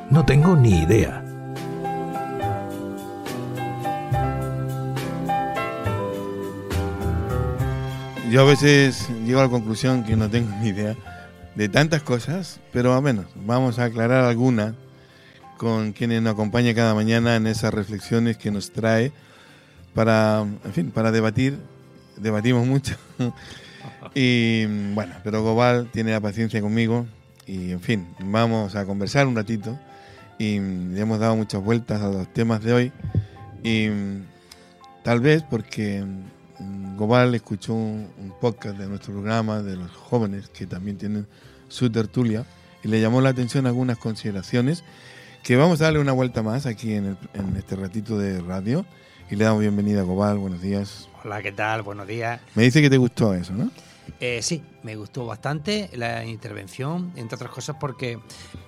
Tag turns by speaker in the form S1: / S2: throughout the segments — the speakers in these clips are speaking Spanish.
S1: No tengo ni idea.
S2: Yo a veces llego a la conclusión que no tengo ni idea de tantas cosas, pero al menos vamos a aclarar algunas con quienes nos acompaña cada mañana en esas reflexiones que nos trae para, en fin, para debatir. Debatimos mucho. Y bueno, pero Gobal tiene la paciencia conmigo y, en fin, vamos a conversar un ratito y le hemos dado muchas vueltas a los temas de hoy y tal vez porque Gobal escuchó un podcast de nuestro programa de los jóvenes que también tienen su tertulia y le llamó la atención algunas consideraciones que vamos a darle una vuelta más aquí en este ratito de radio y le damos bienvenida a Gobal. Buenos días.
S3: Hola, ¿qué tal? Buenos días.
S2: Me dice que te gustó eso, ¿no?
S3: Sí, me gustó bastante la intervención, entre otras cosas porque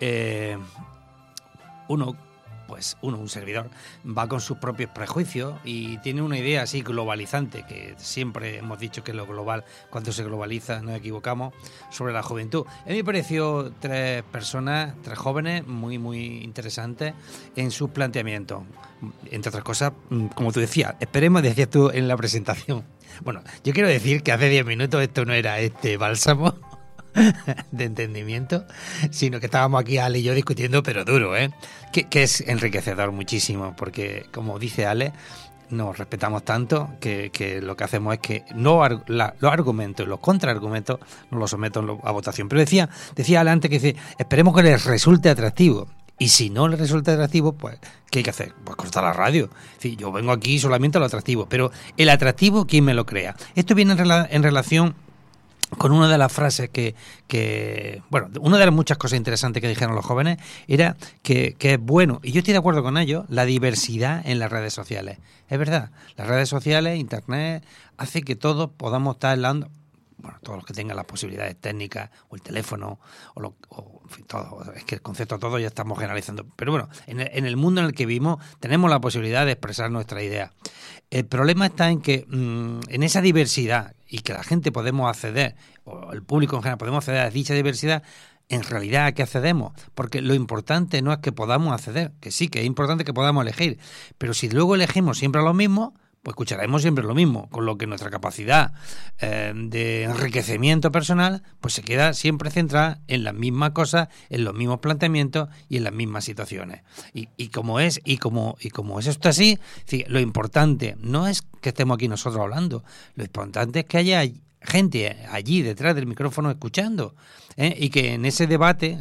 S3: un servidor, va con sus propios prejuicios y tiene una idea así globalizante, que siempre hemos dicho que lo global, cuando se globaliza, nos equivocamos, sobre la juventud. A mí me pareció tres jóvenes muy, muy interesantes en sus planteamientos. Entre otras cosas, como tú decías, decías tú en la presentación. Bueno, yo quiero decir que hace 10 minutos esto no era bálsamo de entendimiento, sino que estábamos aquí Ale y yo discutiendo, pero duro, que es enriquecedor muchísimo, porque como dice Ale, nos respetamos tanto que lo que hacemos es que los argumentos y los contraargumentos nos los someto a votación. Pero decía Ale antes que dice, esperemos que les resulte atractivo. Y si no les resulta atractivo, pues, ¿qué hay que hacer? Pues cortar la radio. Es decir, yo vengo aquí solamente a lo atractivo, pero el atractivo, ¿quién me lo crea? Esto viene en relación con una de las frases una de las muchas cosas interesantes que dijeron los jóvenes era que es bueno, y yo estoy de acuerdo con ellos, la diversidad en las redes sociales. Es verdad, las redes sociales, internet, hace que todos podamos estar hablando, bueno, todos los que tengan las posibilidades técnicas, o el teléfono, en fin, todo, es que el concepto todo ya estamos generalizando. Pero bueno, en el mundo en el que vivimos tenemos la posibilidad de expresar nuestra idea. El problema está en que en esa diversidad y que la gente podemos acceder, o el público en general podemos acceder a dicha diversidad, en realidad ¿a qué accedemos? Porque lo importante no es que podamos acceder, que sí, que es importante que podamos elegir, pero si luego elegimos siempre lo mismo, pues escucharemos siempre lo mismo, con lo que nuestra capacidad de enriquecimiento personal pues se queda siempre centrada en las mismas cosas, en los mismos planteamientos y en las mismas situaciones. Y como es esto así, lo importante no es que estemos aquí nosotros hablando, lo importante es que haya gente allí detrás del micrófono escuchando, y que en ese debate,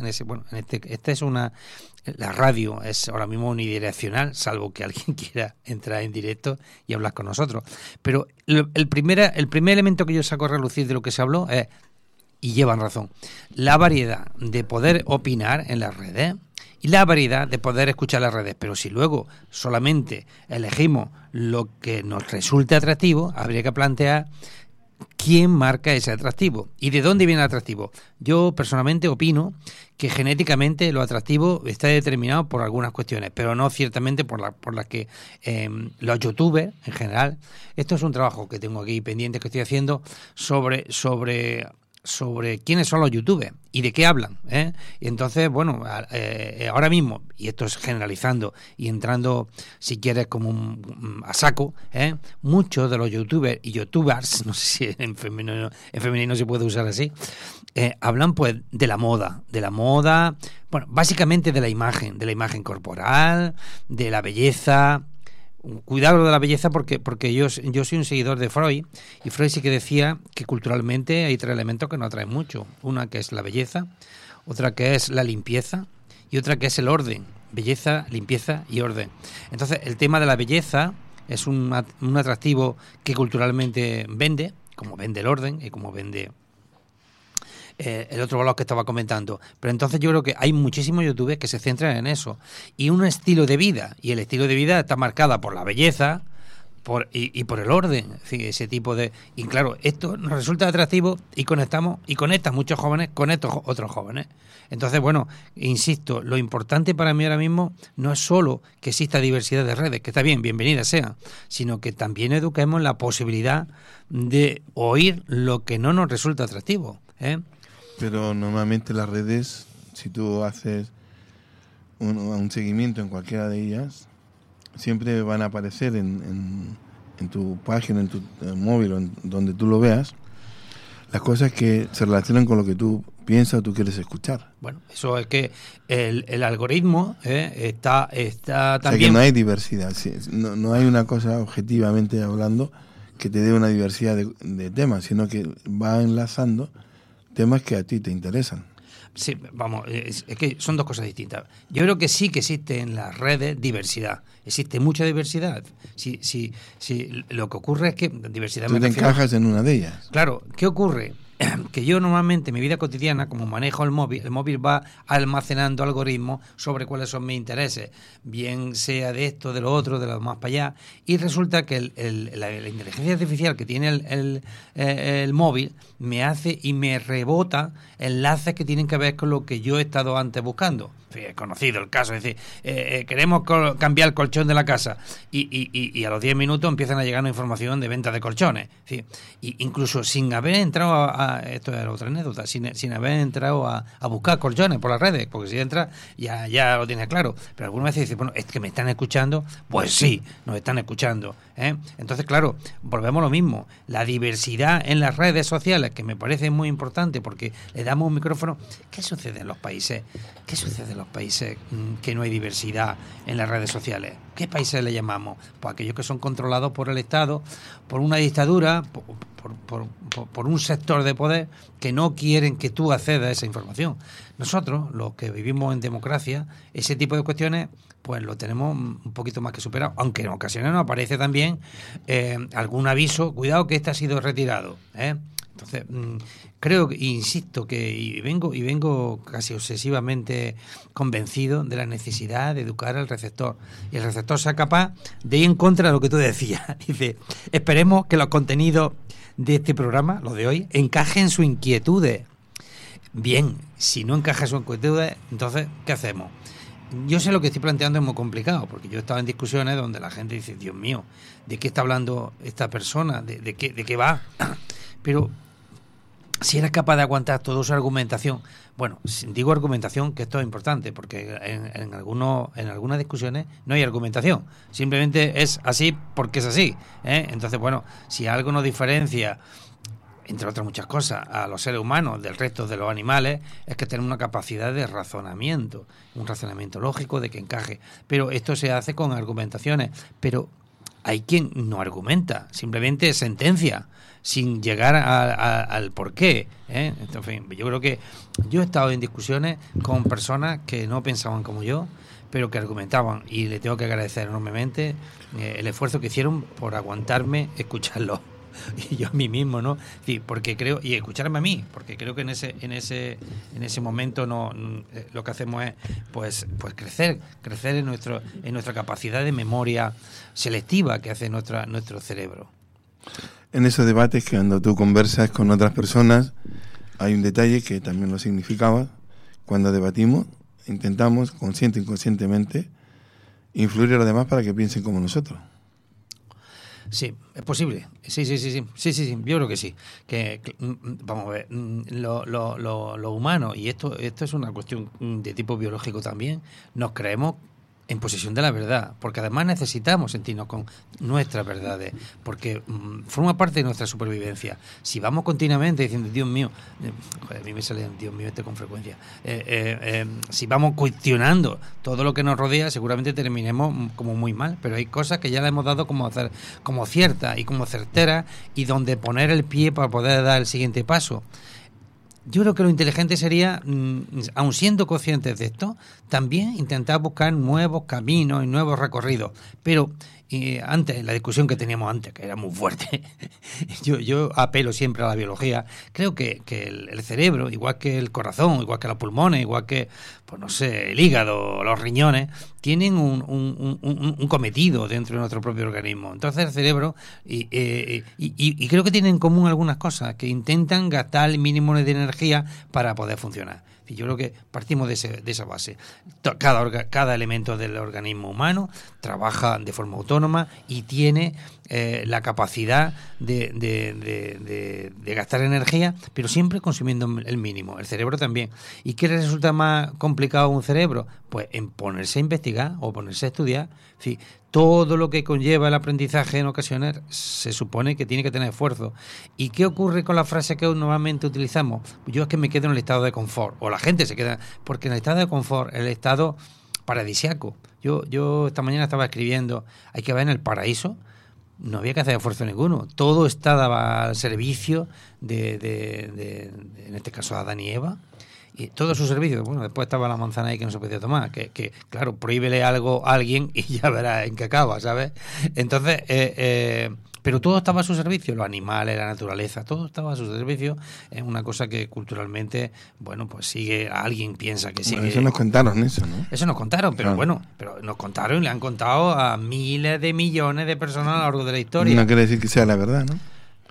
S3: la radio es ahora mismo unidireccional, salvo que alguien quiera entrar en directo y hablar con nosotros. Pero el primer elemento que yo saco a relucir de lo que se habló es, y llevan razón, la variedad de poder opinar en las redes y la variedad de poder escuchar las redes. Pero si luego solamente elegimos lo que nos resulte atractivo, habría que plantear ¿quién marca ese atractivo? ¿Y de dónde viene el atractivo? Yo personalmente opino que genéticamente lo atractivo está determinado por algunas cuestiones, pero no ciertamente por las que los youtubers en general. Esto es un trabajo que tengo aquí pendiente que estoy haciendo sobre quiénes son los youtubers y de qué hablan, Y entonces, bueno, ahora mismo, y esto es generalizando y entrando, si quieres, como a saco, muchos de los youtubers y youtubers, no sé si en femenino se puede usar así, hablan pues de la moda, bueno, básicamente de la imagen corporal, de la belleza. Cuidado de la belleza porque yo soy un seguidor de Freud, y Freud sí que decía que culturalmente hay 3 elementos que nos atraen mucho. Una que es la belleza, otra que es la limpieza y otra que es el orden. Belleza, limpieza y orden. Entonces el tema de la belleza es un atractivo que culturalmente vende, como vende el orden y como vende el otro valor que estaba comentando. Pero entonces yo creo que hay muchísimos youtubers que se centran en eso. Y un estilo de vida, y el estilo de vida está marcada por la belleza y por el orden. Es decir, ese tipo de... Y claro, esto nos resulta atractivo y conecta muchos jóvenes con estos otros jóvenes. Entonces, bueno, insisto, lo importante para mí ahora mismo no es solo que exista diversidad de redes, que está bien, bienvenida sea, sino que también eduquemos la posibilidad de oír lo que no nos resulta atractivo,
S2: Pero normalmente las redes, si tú haces un seguimiento en cualquiera de ellas, siempre van a aparecer en tu página, en tu móvil, o en donde tú lo veas, las cosas que se relacionan con lo que tú piensas o tú quieres escuchar.
S3: Bueno, eso es que el algoritmo está también...
S2: O sea, que no hay diversidad, no hay una cosa objetivamente hablando que te dé una diversidad de temas, sino que va enlazando temas que a ti te interesan.
S3: Sí, vamos, es que son dos cosas distintas. Yo creo que sí que existe en las redes diversidad. Existe mucha diversidad. Sí, lo que ocurre es que diversidad...
S2: Tú te encajas en una de ellas.
S3: Claro, ¿qué ocurre? Que yo normalmente en mi vida cotidiana, como manejo el móvil va almacenando algoritmos sobre cuáles son mis intereses, bien sea de esto, de lo otro, de lo más para allá, y resulta que la inteligencia artificial que tiene el móvil me hace y me rebota enlaces que tienen que ver con lo que yo he estado antes buscando. Es conocido el caso, es decir, queremos cambiar el colchón de la casa y a los 10 minutos empiezan a llegar una información de venta de colchones. ¿Sí? Y incluso sin haber entrado esto es otra anécdota, sin haber entrado a buscar colchones por las redes, porque si entras ya lo tienes claro. Pero algunas veces dices, bueno, ¿es que me están escuchando? Pues sí, nos están escuchando. Entonces, claro, volvemos a lo mismo. La diversidad en las redes sociales, que me parece muy importante porque le damos un micrófono. ¿Qué sucede en los países? ¿Qué sucede en los países que no hay diversidad en las redes sociales? ¿Qué países le llamamos? Pues aquellos que son controlados por el Estado, por una dictadura, por un sector de poder que no quieren que tú accedas a esa información. Nosotros, los que vivimos en democracia, ese tipo de cuestiones pues lo tenemos un poquito más que superado, aunque en ocasiones nos aparece también algún aviso, cuidado que este ha sido retirado, Entonces, creo, insisto, y vengo casi obsesivamente convencido de la necesidad de educar al receptor. Y el receptor sea capaz de ir en contra de lo que tú decías. Dice, esperemos que los contenidos de este programa, los de hoy, encajen sus inquietudes. Bien, si no encaja sus inquietudes, entonces, ¿qué hacemos? Yo sé lo que estoy planteando es muy complicado, porque yo he estado en discusiones donde la gente dice, Dios mío, ¿de qué está hablando esta persona? ¿De qué va? Pero si eres capaz de aguantar toda su argumentación, bueno, digo argumentación, que esto es importante, porque en algunas discusiones no hay argumentación, simplemente es así porque es así, Entonces, bueno, si algo nos diferencia, entre otras muchas cosas, a los seres humanos del resto de los animales, es que tenemos una capacidad de razonamiento, un razonamiento lógico de que encaje. Pero esto se hace con argumentaciones. Pero hay quien no argumenta, simplemente sentencia, sin llegar al porqué. En fin, yo creo que yo he estado en discusiones con personas que no pensaban como yo, pero que argumentaban, y le tengo que agradecer enormemente el esfuerzo que hicieron por aguantarme escucharlo. Y yo a mí mismo, ¿no? Sí, porque creo, y escucharme a mí, porque creo que en ese momento lo que hacemos es pues crecer en nuestra capacidad de memoria selectiva que hace nuestro cerebro.
S2: En esos debates, que cuando tú conversas con otras personas, hay un detalle que también lo significaba. Cuando debatimos, intentamos, consciente e inconscientemente, influir a los demás para que piensen como nosotros.
S3: Sí, es posible. Sí. Yo creo que sí. Que vamos a ver, lo humano, y esto es una cuestión de tipo biológico también, nos creemos en posesión de la verdad, porque además necesitamos sentirnos con nuestras verdades, porque forma parte de nuestra supervivencia. Si vamos continuamente diciendo, Dios mío, a mí me sale Dios mío con frecuencia, si vamos cuestionando todo lo que nos rodea, seguramente terminemos como muy mal, pero hay cosas que ya le hemos dado como ciertas y como certeras, y donde poner el pie para poder dar el siguiente paso. Yo creo que lo inteligente sería, aun siendo conscientes de esto, también intentar buscar nuevos caminos y nuevos recorridos. Pero antes, la discusión que teníamos antes, que era muy fuerte, yo apelo siempre a la biología. Creo que el cerebro, igual que el corazón, igual que los pulmones, igual que, pues no sé, el hígado, los riñones, tienen un cometido dentro de nuestro propio organismo. Entonces el cerebro, y creo que tienen en común algunas cosas, que intentan gastar el mínimo de energía para poder funcionar. Y yo creo que partimos de esa base. Cada elemento del organismo humano trabaja de forma autónoma, autónoma y tiene la capacidad de gastar energía, pero siempre consumiendo el mínimo. El cerebro también. ¿Y qué le resulta más complicado a un cerebro? Pues en ponerse a investigar o ponerse a estudiar. En fin, todo lo que conlleva el aprendizaje en ocasiones se supone que tiene que tener esfuerzo. ¿Y qué ocurre con la frase que normalmente utilizamos? Yo es que me quedo en el estado de confort, o la gente se queda, porque en el estado de confort, el estado paradisiaco. Yo esta mañana estaba escribiendo, hay que ver en el paraíso, no había que hacer esfuerzo ninguno, todo estaba al servicio de en este caso, Adán y Eva, y todo su servicio. Bueno, después estaba la manzana ahí que no se podía tomar, que claro, prohíbele algo a alguien y ya verás en qué acaba, ¿sabes? Entonces, pero todo estaba a su servicio, los animales, la naturaleza, todo estaba a su servicio. Es una cosa que culturalmente, bueno, pues sigue, alguien piensa que sigue.
S2: Bueno, eso nos contaron, eso, ¿no?
S3: Eso nos contaron, pero bueno, pero nos contaron y le han contado a miles de millones de personas a lo largo de la historia.
S2: No quiere decir que sea la verdad, ¿no?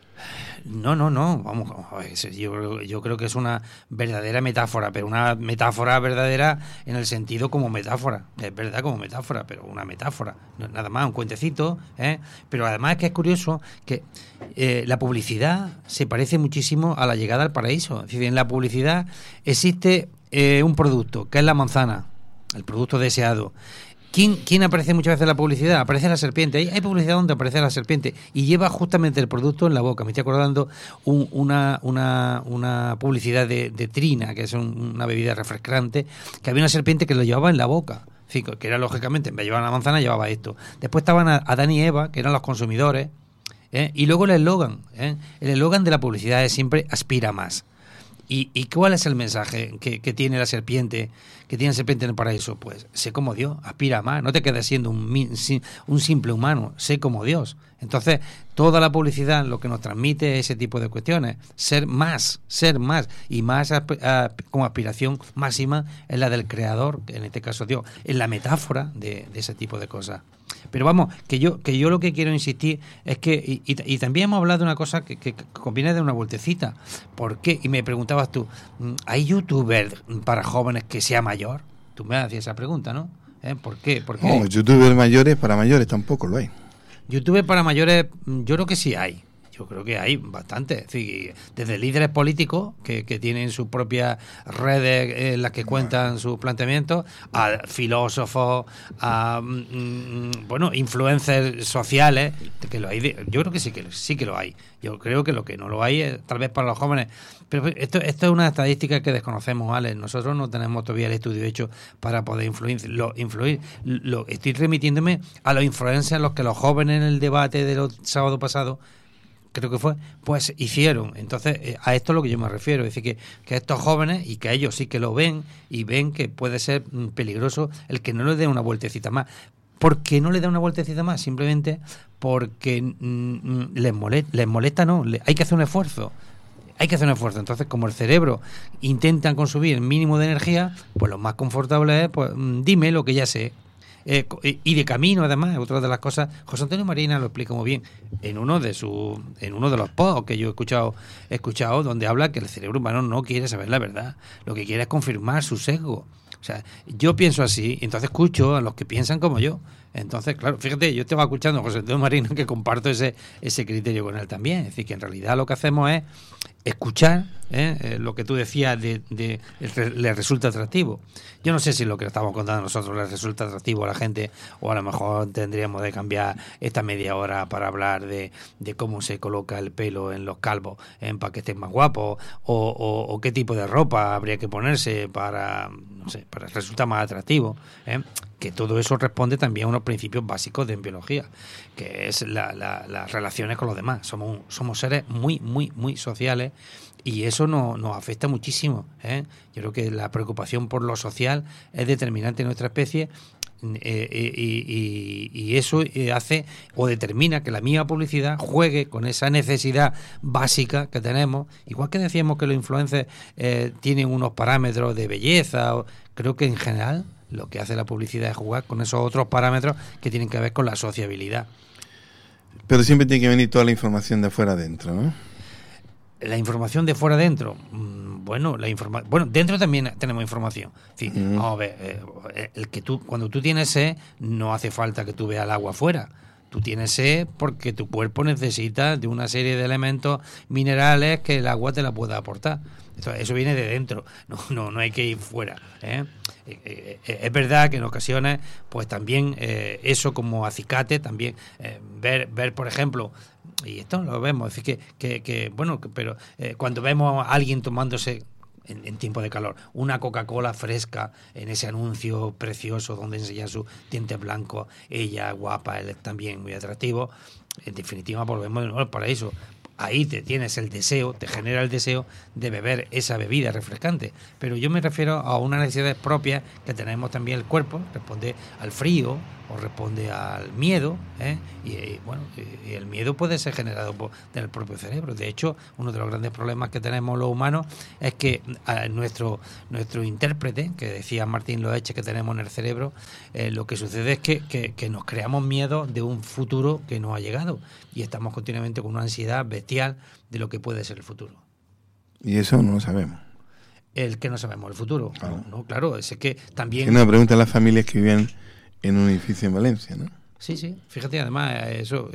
S3: No, vamos, yo creo que es una verdadera metáfora, pero una metáfora verdadera en el sentido como metáfora, es verdad como metáfora, pero una metáfora, nada más, un cuentecito, pero además es que es curioso que la publicidad se parece muchísimo a la llegada al paraíso. Es decir, en la publicidad existe un producto, que es la manzana, el producto deseado. ¿Quién aparece muchas veces en la publicidad? Aparece la serpiente. Hay publicidad donde aparece la serpiente y lleva justamente el producto en la boca. Me estoy acordando una publicidad de Trina, que es una bebida refrescante, que había una serpiente que lo llevaba en la boca. Que era lógicamente, en vez de llevar la manzana, llevaba esto. Después estaban Adán y Eva, que eran los consumidores, y luego el eslogan. El eslogan de la publicidad es siempre aspira más. ¿Y cuál es el mensaje que tiene la serpiente, que tiene la serpiente en el paraíso? Pues sé como Dios, aspira a más, no te quedes siendo un simple humano, sé como Dios. Entonces, toda la publicidad lo que nos transmite es ese tipo de cuestiones, ser más, y más como aspiración máxima es la del Creador, en este caso Dios, es la metáfora de ese tipo de cosas. Pero vamos, que yo lo que quiero insistir es que, y también hemos hablado de una cosa que conviene de una vueltecita. ¿Por qué? Y me preguntabas tú, ¿hay youtubers para jóvenes que sea mayor? Tú me hacías esa pregunta, ¿no? ¿Por qué?
S2: No, youtubers mayores para mayores tampoco lo hay.
S3: YouTube para mayores, yo creo que sí hay. Yo creo que hay bastante. Sí, desde líderes políticos que tienen sus propias redes en las que cuentan sus planteamientos, a filósofos, a influencers sociales, que lo hay. Yo creo que sí que lo hay. Yo creo que lo que no lo hay es tal vez para los jóvenes. Pero esto es una estadística que desconocemos, Alex. Nosotros no tenemos todavía el estudio hecho para poder influir. Estoy remitiéndome a los influencers, a los que los jóvenes en el debate de los sábados pasados, creo que fue, pues hicieron. Entonces, a esto es lo que yo me refiero, es decir, que estos jóvenes, y que ellos sí que lo ven, y ven que puede ser peligroso el que no le dé una vueltecita más. ¿Por qué no le da una vueltecita más? Simplemente porque les molesta, no, hay que hacer un esfuerzo. Entonces, como el cerebro intenta consumir el mínimo de energía, pues lo más confortable es, pues dime lo que ya sé. Y de camino, además, otra de las cosas, José Antonio Marina lo explica muy bien en uno de los posts que yo he escuchado, donde habla que el cerebro humano no quiere saber la verdad, lo que quiere es confirmar su sesgo. O sea, yo pienso así, entonces escucho a los que piensan como yo. Entonces, claro, fíjate, yo estaba escuchando a José Antonio Marina, que comparto ese criterio con él también. Es decir, que en realidad lo que hacemos es escuchar lo que tú decías le resulta atractivo. Yo no sé si lo que estamos contando nosotros le resulta atractivo a la gente, o a lo mejor tendríamos de cambiar esta media hora para hablar de cómo se coloca el pelo en los calvos para que estén más guapos, o qué tipo de ropa habría que ponerse para resultar más atractivo. Que todo eso responde también a unos principios básicos de biología, que es las relaciones con los demás. Somos seres muy, muy, muy sociales, y eso nos afecta muchísimo. Yo creo que la preocupación por lo social es determinante en nuestra especie, y eso hace o determina que la misma publicidad juegue con esa necesidad básica que tenemos. Igual que decíamos que los influencers tienen unos parámetros de belleza, creo que en general lo que hace la publicidad es jugar con esos otros parámetros que tienen que ver con la sociabilidad.
S2: Pero siempre tiene que venir toda la información de afuera adentro, ¿no?
S3: La información de fuera adentro. Bueno, dentro también tenemos información. Sí, vamos a ver, cuando tú tienes sed, no hace falta que tú veas el agua afuera. Tú tienes sed porque tu cuerpo necesita de una serie de elementos minerales que el agua te la pueda aportar. Eso viene de dentro, no hay que ir fuera, ¿eh? Es verdad que en ocasiones, pues también eso como acicate, también ver, por ejemplo, y esto lo vemos, es decir, pero cuando vemos a alguien tomándose en tiempo de calor una Coca-Cola fresca en ese anuncio precioso donde enseña sus dientes blancos, ella guapa, él también muy atractivo, en definitiva volvemos de nuevo al paraíso. Ahí tienes el deseo, te genera el deseo de beber esa bebida refrescante. Pero yo me refiero a unas necesidades propias que tenemos también el cuerpo, responde al frío o responde al miedo, ¿eh? Y el miedo puede ser generado del propio cerebro. De hecho, uno de los grandes problemas que tenemos los humanos es que nuestro intérprete, que decía Martín Loeche que tenemos en el cerebro, lo que sucede es que nos creamos miedo de un futuro que no ha llegado y estamos continuamente con una ansiedad bestial de lo que puede ser el futuro.
S2: Y eso no lo sabemos.
S3: El que no sabemos el futuro. Claro. No, claro, es que también...
S2: Que nos preguntan las familias que viven en un edificio en Valencia, ¿no?
S3: Sí, fíjate, además eso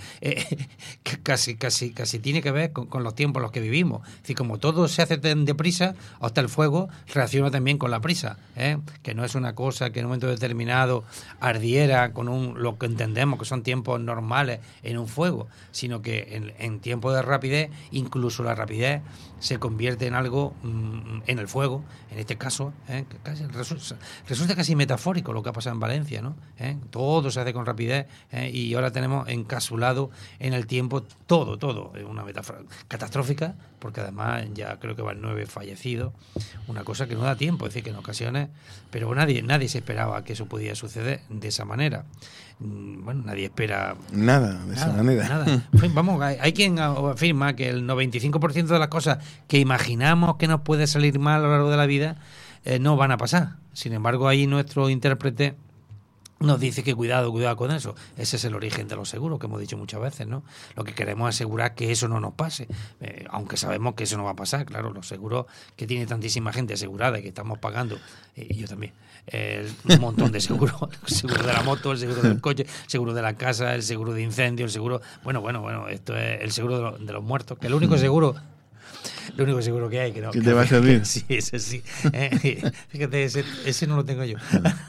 S3: casi tiene que ver con los tiempos en los que vivimos. Es decir, como todo se hace tan deprisa, hasta el fuego reacciona también con la prisa, ¿eh? Que no es una cosa que en un momento determinado ardiera con lo que entendemos que son tiempos normales en un fuego, sino que en tiempos de rapidez, incluso la rapidez se convierte en algo, en el fuego, en este caso, que casi resulta casi metafórico lo que ha pasado en Valencia, ¿no? Todo se hace con rapidez, y ahora tenemos encapsulado en el tiempo todo, una metáfora catastrófica, porque además ya creo que van 9 fallecidos, una cosa que no da tiempo, es decir, que en ocasiones, pero nadie se esperaba que eso pudiera suceder de esa manera. Bueno, nadie espera
S2: nada de esa manera.
S3: Nada. Vamos, hay quien afirma que el 95% de las cosas que imaginamos que nos puede salir mal a lo largo de la vida no van a pasar. Sin embargo, ahí nuestro intérprete nos dice que cuidado con eso. Ese es el origen de los seguros, que hemos dicho muchas veces, ¿no? Lo que queremos es asegurar que eso no nos pase, aunque sabemos que eso no va a pasar. Claro, los seguros que tiene tantísima gente asegurada y que estamos pagando, y yo también, un montón de seguros, el seguro de la moto, el seguro del coche, el seguro de la casa, el seguro de incendio, el seguro... Bueno, esto es el seguro de los muertos, que es el único seguro... Lo único seguro que hay que no.
S2: ¿Qué te va a servir?
S3: Sí, ese sí. Fíjate, ese no lo tengo yo.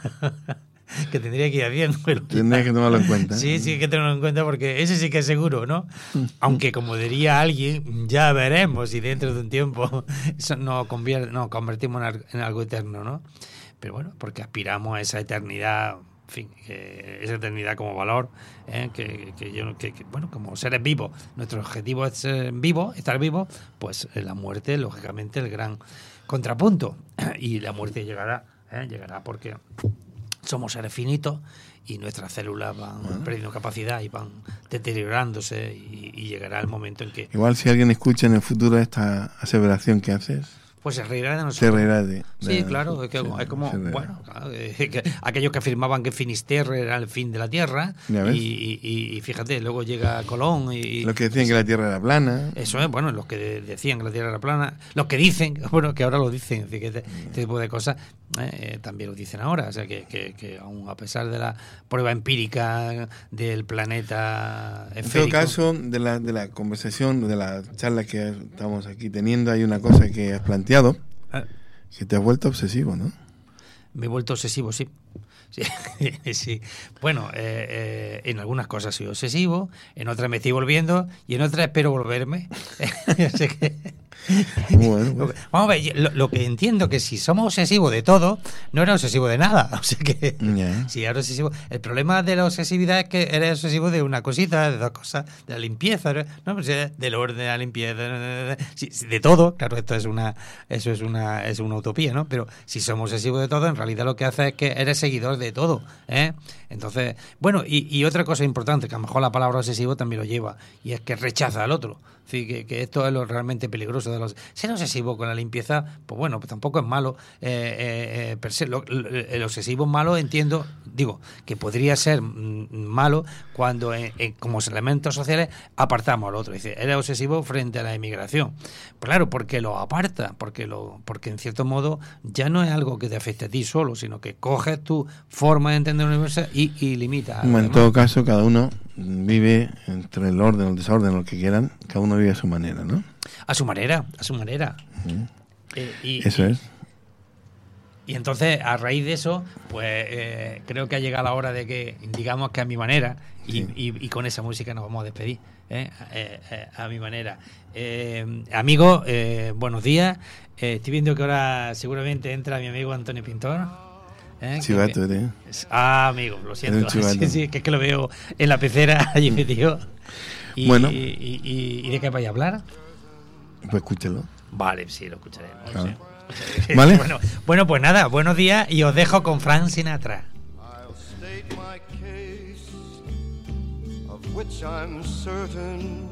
S3: Que tendría que ir haciendo.
S2: Tendría que tomarlo en cuenta.
S3: Sí, hay que tenerlo en cuenta porque ese sí que es seguro, ¿no? Aunque, como diría alguien, ya veremos si dentro de un tiempo eso nos convertimos en algo eterno, ¿no? Pero bueno, porque aspiramos a esa eternidad, en fin, esa eternidad como valor, bueno, como seres vivos, nuestro objetivo es ser vivos, estar vivos, pues la muerte, lógicamente, el gran contrapunto. Y la muerte llegará porque somos seres finitos y nuestras células van perdiendo capacidad y van deteriorándose y llegará el momento en que...
S2: Igual si alguien escucha en el futuro esta aseveración que haces...
S3: Pues se reirá de nosotros.
S2: Se reirá de
S3: sí, claro, es como bueno, claro, que aquellos que afirmaban que Finisterre era el fin de la Tierra, y fíjate, luego llega Colón y...
S2: Los que decían que la Tierra era plana.
S3: Eso es, bueno, los que decían que la Tierra era plana, los que dicen, bueno, que ahora lo dicen, es decir, que este tipo de cosas también lo dicen ahora, o sea, que aún a pesar de la prueba empírica del planeta esférico...
S2: En todo caso, de la conversación, de la charla que estamos aquí teniendo, hay una cosa que has planteado, que te has vuelto obsesivo, ¿no?
S3: Me he vuelto obsesivo, sí. Sí. Bueno, en algunas cosas soy obsesivo, en otras me estoy volviendo y en otras espero volverme. Así que... Bueno. Vamos a ver, lo que entiendo que si somos obsesivos de todo, no era obsesivo de nada. O sea que si era obsesivo. El problema de la obsesividad es que eres obsesivo de una cosita, de dos cosas, de la limpieza, ¿no? Pues del orden, de la limpieza, de todo. Claro, eso es una utopía, ¿no? Pero si somos obsesivos de todo, en realidad lo que hace es que eres seguidor de todo, ¿eh? Entonces, bueno, y otra cosa importante, que a lo mejor la palabra obsesivo también lo lleva, y es que rechaza al otro. Es decir, que esto es lo realmente peligroso. cosa de los... Ser obsesivo con la limpieza, pues bueno, pues tampoco es malo per se. El obsesivo malo, entiendo, digo, que podría ser malo cuando como elementos sociales apartamos al otro. Dice, eres obsesivo frente a la inmigración. Pues claro, porque lo aparta, porque en cierto modo ya no es algo que te afecte a ti solo, sino que coges tu forma de entender el universo y limita.
S2: En todo caso, cada uno vive entre el orden, el desorden, lo que quieran, cada uno vive a su manera, ¿no?
S3: A su manera.
S2: Eso es.
S3: Y entonces, a raíz de eso, pues creo que ha llegado la hora de que digamos que a mi manera, y con esa música nos vamos a despedir, a mi manera. Amigo, buenos días. Estoy viendo que ahora seguramente entra mi amigo Antonio Pintor.
S2: Chivato, ¿eh?
S3: Amigo, lo siento. Sí, que es que lo veo en la pecera allí metido.
S2: Bueno.
S3: ¿Y de qué vais a hablar?
S2: Pues escúchalo.
S3: Vale, sí, lo escucharemos.
S2: Claro.
S3: Sí.
S2: ¿Vale?
S3: Bueno, pues nada, buenos días y os dejo con Frank Sinatra.
S1: I'll state my case, of which I'm certain.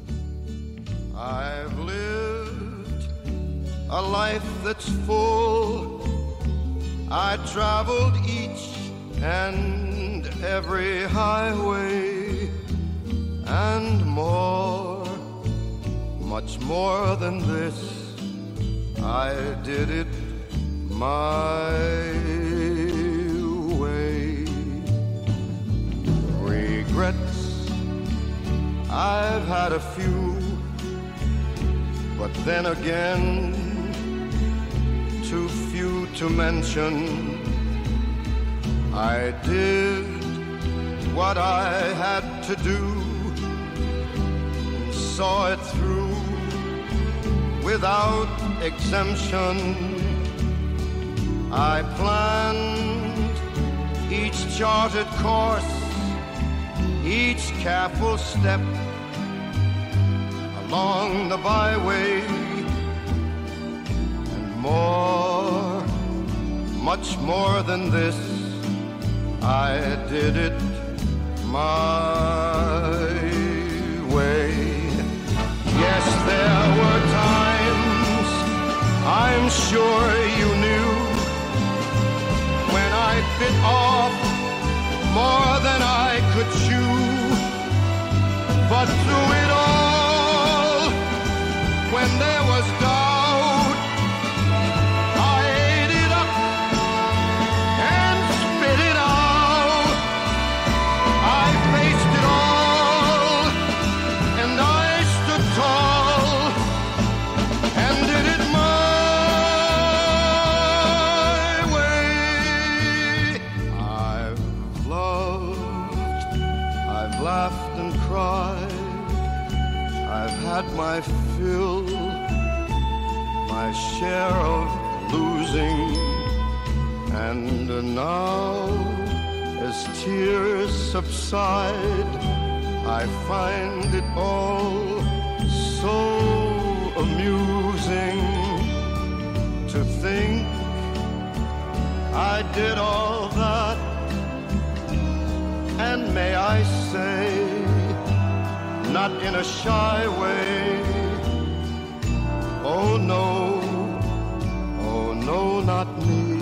S1: I've lived a life that's full. I traveled each and every highway and more, much more than this. I did it my way. Regrets, I've had a few, but then again, too few to mention. I did what I had to do, and saw it through without exemption. I planned each charted course, each careful step along the byway, and more, much more than this, I did it my way. Yes, there were times, I'm sure you knew, when I bit off more than I could chew. But through it all, when there was doubt, I ate it up and spit it out. I faced it all, and I stood tall, and did it my way. I've loved, I've laughed and cried, I've had my fill, my share of losing, and now, as tears subside, I find it all so amusing to think I did all that, and may I say, not in a shy way. Oh no, not me.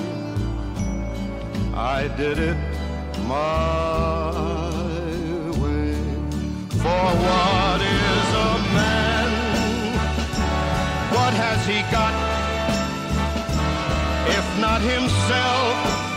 S1: I did it my way. For what is a man? What has he got if not himself?